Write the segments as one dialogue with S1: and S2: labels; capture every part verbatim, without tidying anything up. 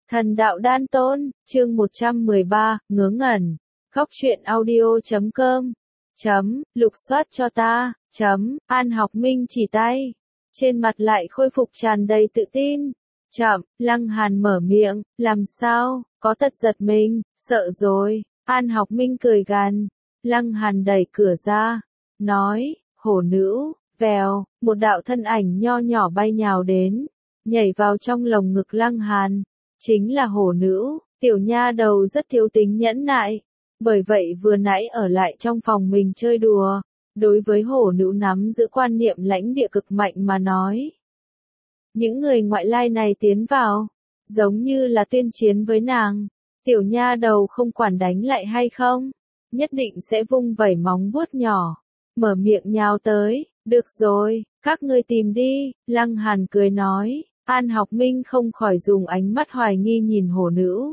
S1: Thần đạo đan tôn, chương một trăm mười ba, ngớ ngẩn. Góc truyện audio chấm com. Chấm, lục soát cho ta. Chấm, An Học Minh chỉ tay. Trên mặt lại khôi phục tràn đầy tự tin. Chậm, Lăng Hàn mở miệng, làm sao, có tật giật mình, sợ rồi. An Học Minh cười gằn. Lăng Hàn đẩy cửa ra, nói, hổ nữ, vèo, một đạo thân ảnh nho nhỏ bay nhào đến, nhảy vào trong lồng ngực Lăng Hàn. Chính là hổ nữ, tiểu nha đầu rất thiếu tính nhẫn nại. Bởi vậy vừa nãy ở lại trong phòng mình chơi đùa. Đối với hổ nữ nắm giữ quan niệm lãnh địa cực mạnh mà nói. Những người ngoại lai này tiến vào, giống như là tuyên chiến với nàng. Tiểu nha đầu không quản đánh lại hay không, nhất định sẽ vung vẩy móng vuốt nhỏ, mở miệng nhào tới. Được rồi, các ngươi tìm đi, Lăng Hàn cười nói. An Học Minh không khỏi dùng ánh mắt hoài nghi nhìn hổ nữ.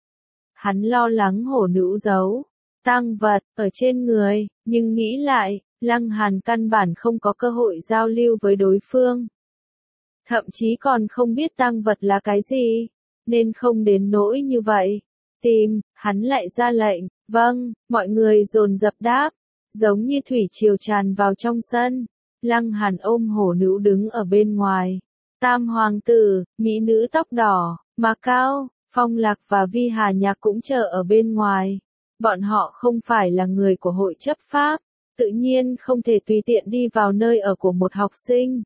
S1: Hắn lo lắng hổ nữ giấu tang vật ở trên người, nhưng nghĩ lại, Lăng Hàn căn bản không có cơ hội giao lưu với đối phương. Thậm chí còn không biết tang vật là cái gì, nên không đến nỗi như vậy. Tìm, hắn lại ra lệnh, vâng, mọi người dồn dập đáp, giống như thủy triều tràn vào trong sân. Lăng Hàn ôm hổ nữ đứng ở bên ngoài. Tam hoàng tử, mỹ nữ tóc đỏ, mà cao, Phong Lạc và Vi Hà Nhạc cũng chờ ở bên ngoài. Bọn họ không phải là người của hội chấp pháp, tự nhiên không thể tùy tiện đi vào nơi ở của một học sinh.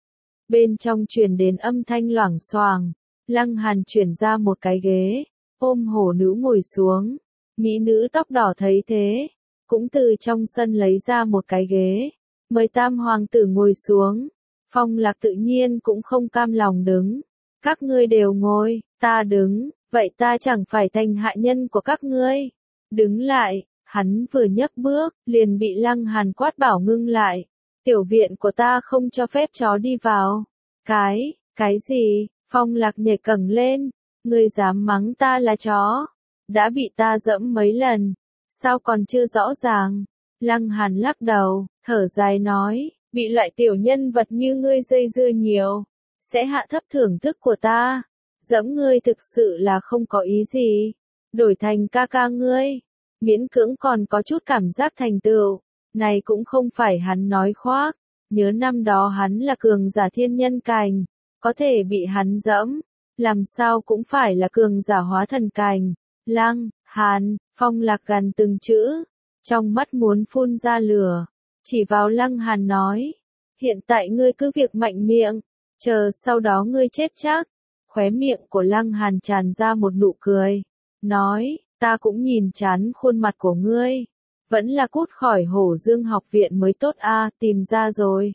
S1: Bên trong truyền đến âm thanh loảng xoảng, Lăng Hàn chuyển ra một cái ghế, ôm hổ nữ ngồi xuống. Mỹ nữ tóc đỏ thấy thế, cũng từ trong sân lấy ra một cái ghế, mời tam hoàng tử ngồi xuống. Phong Lạc tự nhiên cũng không cam lòng đứng. Các ngươi đều ngồi, ta đứng, vậy ta chẳng phải thành hạ nhân của các ngươi. Đứng lại, hắn vừa nhấc bước, liền bị Lăng Hàn quát bảo ngưng lại. Tiểu viện của ta không cho phép chó đi vào. Cái, cái gì? Phong Lạc nhảy cẳng lên. Ngươi dám mắng ta là chó? Đã bị ta dẫm mấy lần, sao còn chưa rõ ràng? Lăng Hàn lắc đầu, thở dài nói. Bị loại tiểu nhân vật như ngươi dây dưa nhiều, sẽ hạ thấp thưởng thức của ta. Dẫm ngươi thực sự là không có ý gì. Đổi thành ca ca ngươi, miễn cưỡng còn có chút cảm giác thành tựu. Này cũng không phải hắn nói khoác. Nhớ năm đó hắn là cường giả thiên nhân cành, có thể bị hắn dẫm, làm sao cũng phải là cường giả hóa thần cành. Lăng, Hàn, Phong Lạc gần từng chữ, trong mắt muốn phun ra lửa. Chỉ vào Lăng Hàn nói, hiện tại ngươi cứ việc mạnh miệng, chờ sau đó ngươi chết chắc. Khóe miệng của Lăng Hàn tràn ra một nụ cười, nói, ta cũng nhìn chán khuôn mặt của ngươi, vẫn là cút khỏi Hổ Dương học viện mới tốt a, à, tìm ra rồi.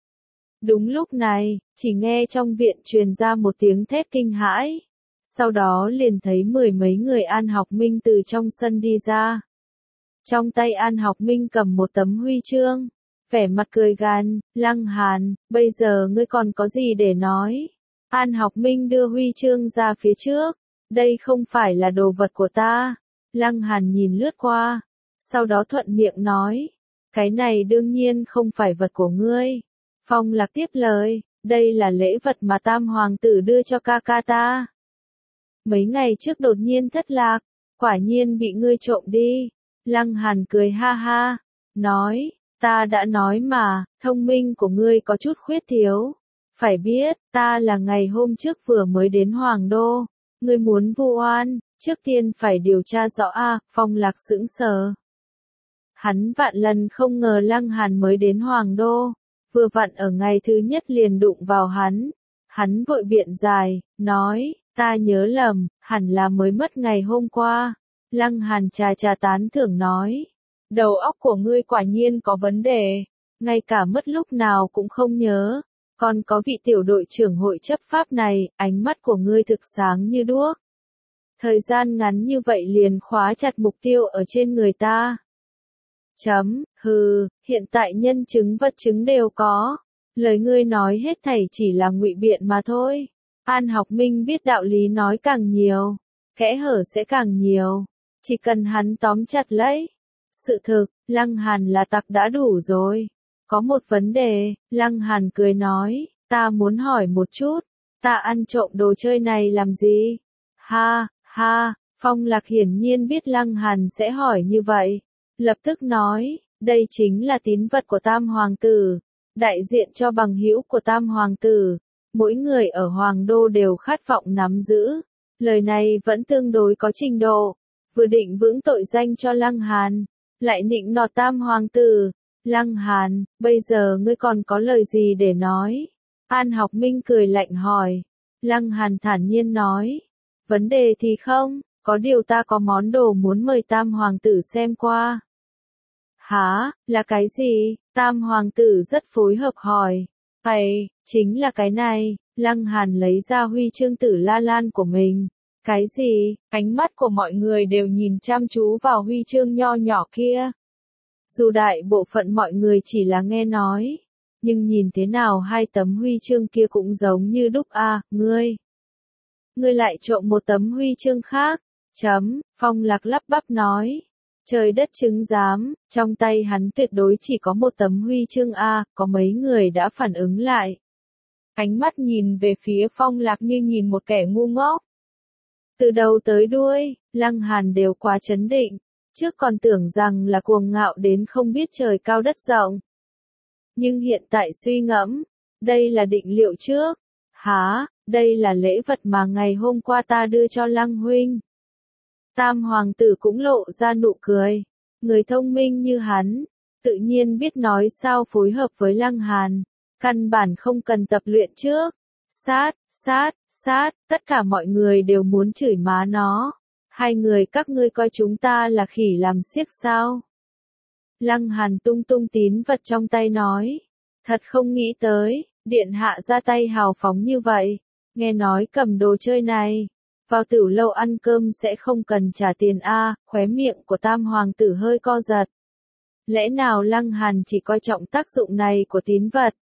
S1: Đúng lúc này, chỉ nghe trong viện truyền ra một tiếng thét kinh hãi, sau đó liền thấy mười mấy người An Học Minh từ trong sân đi ra. Trong tay An Học Minh cầm một tấm huy chương, vẻ mặt cười gằn, Lăng Hàn, bây giờ ngươi còn có gì để nói? An Học Minh đưa huy chương ra phía trước, đây không phải là đồ vật của ta. Lăng Hàn nhìn lướt qua, sau đó thuận miệng nói, cái này đương nhiên không phải vật của ngươi. Phong Lạc tiếp lời, đây là lễ vật mà tam hoàng tử đưa cho ca ca ta. Mấy ngày trước đột nhiên thất lạc, quả nhiên bị ngươi trộm đi. Lăng Hàn cười ha ha, nói, ta đã nói mà, thông minh của ngươi có chút khuyết thiếu. Phải biết, ta là ngày hôm trước vừa mới đến Hoàng Đô, ngươi muốn vu oan, trước tiên phải điều tra rõ a. À, Phong Lạc sững sờ. Hắn vạn lần không ngờ Lăng Hàn mới đến Hoàng Đô, vừa vặn ở ngày thứ nhất liền đụng vào hắn. Hắn vội biện giải, nói, ta nhớ lầm, hẳn là mới mất ngày hôm qua. Lăng Hàn trà trà tán thưởng nói, đầu óc của ngươi quả nhiên có vấn đề, ngay cả mất lúc nào cũng không nhớ. Còn có vị tiểu đội trưởng hội chấp pháp này, ánh mắt của ngươi thực sáng như đuốc. Thời gian ngắn như vậy liền khóa chặt mục tiêu ở trên người ta. Chấm, hừ, hiện tại nhân chứng vật chứng đều có. Lời ngươi nói hết thảy chỉ là ngụy biện mà thôi. An Học Minh biết đạo lý nói càng nhiều, kẽ hở sẽ càng nhiều. Chỉ cần hắn tóm chặt lấy sự thực, Lăng Hàn là tặc đã đủ rồi. Có một vấn đề, Lăng Hàn cười nói, ta muốn hỏi một chút, ta ăn trộm đồ chơi này làm gì? Ha, ha, Phong Lạc hiển nhiên biết Lăng Hàn sẽ hỏi như vậy. Lập tức nói, đây chính là tín vật của Tam Hoàng tử, đại diện cho bằng hữu của Tam Hoàng tử. Mỗi người ở Hoàng đô đều khát vọng nắm giữ. Lời này vẫn tương đối có trình độ. Vừa định vững tội danh cho Lăng Hàn, lại nịnh nọt Tam Hoàng tử. Lăng Hàn, bây giờ ngươi còn có lời gì để nói? An Học Minh cười lạnh hỏi. Lăng Hàn thản nhiên nói. Vấn đề thì không, có điều ta có món đồ muốn mời Tam Hoàng tử xem qua. Hả, là cái gì? Tam Hoàng tử rất phối hợp hỏi. Hay, chính là cái này. Lăng Hàn lấy ra huy chương Tử La Lan của mình. Cái gì? Ánh mắt của mọi người đều nhìn chăm chú vào huy chương nho nhỏ kia. Dù đại bộ phận mọi người chỉ là nghe nói, nhưng nhìn thế nào hai tấm huy chương kia cũng giống như đúc a, à, ngươi. Ngươi lại trộm một tấm huy chương khác. Chấm, Phong Lạc lắp bắp nói. Trời đất chứng giám, trong tay hắn tuyệt đối chỉ có một tấm huy chương A, có mấy người đã phản ứng lại. Ánh mắt nhìn về phía Phong Lạc như nhìn một kẻ ngu ngốc. Từ đầu tới đuôi, Lăng Hàn đều quá chấn định, trước còn tưởng rằng là cuồng ngạo đến không biết trời cao đất rộng. Nhưng hiện tại suy ngẫm, đây là định liệu trước. Hả, đây là lễ vật mà ngày hôm qua ta đưa cho Lăng huynh. Tam Hoàng tử cũng lộ ra nụ cười. Người thông minh như hắn, tự nhiên biết nói sao phối hợp với Lăng Hàn. Căn bản không cần tập luyện trước. Sát, sát, sát, tất cả mọi người đều muốn chửi má nó. Hai người các ngươi coi chúng ta là khỉ làm xiếc sao? Lăng Hàn tung tung tín vật trong tay nói. Thật không nghĩ tới, điện hạ ra tay hào phóng như vậy. Nghe nói cầm đồ chơi này, vào tiểu lâu ăn cơm sẽ không cần trả tiền a, khóe miệng của Tam Hoàng tử hơi co giật. Lẽ nào Lăng Hàn chỉ coi trọng tác dụng này của tín vật?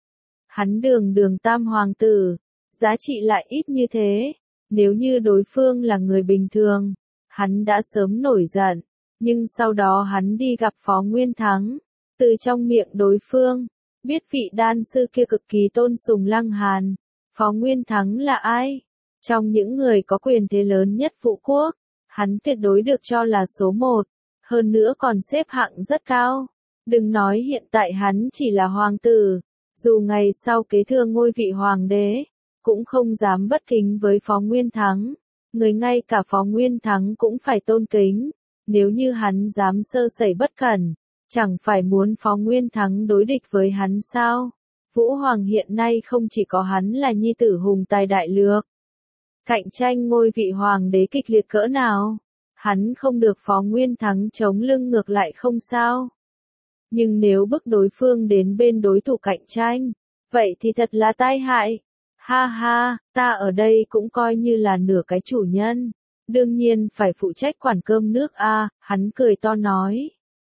S1: Hắn đường đường Tam Hoàng tử, giá trị lại ít như thế. Nếu như đối phương là người bình thường, hắn đã sớm nổi giận. Nhưng sau đó hắn đi gặp Phó Nguyên Thắng. Từ trong miệng đối phương, biết vị đan sư kia cực kỳ tôn sùng Lăng Hàn. Phó Nguyên Thắng là ai? Trong những người có quyền thế lớn nhất Vũ Quốc, hắn tuyệt đối được cho là số một. Hơn nữa còn xếp hạng rất cao. Đừng nói hiện tại hắn chỉ là hoàng tử. Dù ngày sau kế thừa ngôi vị hoàng đế, cũng không dám bất kính với Phó Nguyên Thắng. Người ngay cả Phó Nguyên Thắng cũng phải tôn kính. Nếu như hắn dám sơ sẩy bất cẩn, chẳng phải muốn Phó Nguyên Thắng đối địch với hắn sao? Vũ Hoàng hiện nay không chỉ có hắn là nhi tử hùng tài đại lược. Cạnh tranh ngôi vị hoàng đế kịch liệt cỡ nào? Hắn không được Phó Nguyên Thắng chống lưng ngược lại không sao? Nhưng nếu bức đối phương đến bên đối thủ cạnh tranh, vậy thì thật là tai hại. Ha ha, ta ở đây cũng coi như là nửa cái chủ nhân. Đương nhiên phải phụ trách quản cơm nước a, hắn cười to nói.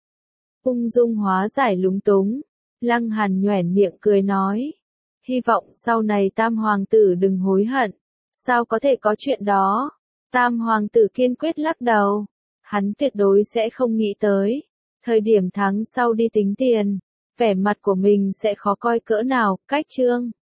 S1: Ung dung hóa giải lúng túng. Lăng Hàn nhoẻn miệng cười nói. Hy vọng sau này Tam Hoàng tử đừng hối hận. Sao có thể có chuyện đó? Tam Hoàng tử kiên quyết lắc đầu. Hắn tuyệt đối sẽ không nghĩ tới. Thời điểm tháng sau đi tính tiền, vẻ mặt của mình sẽ khó coi cỡ nào, cách chương.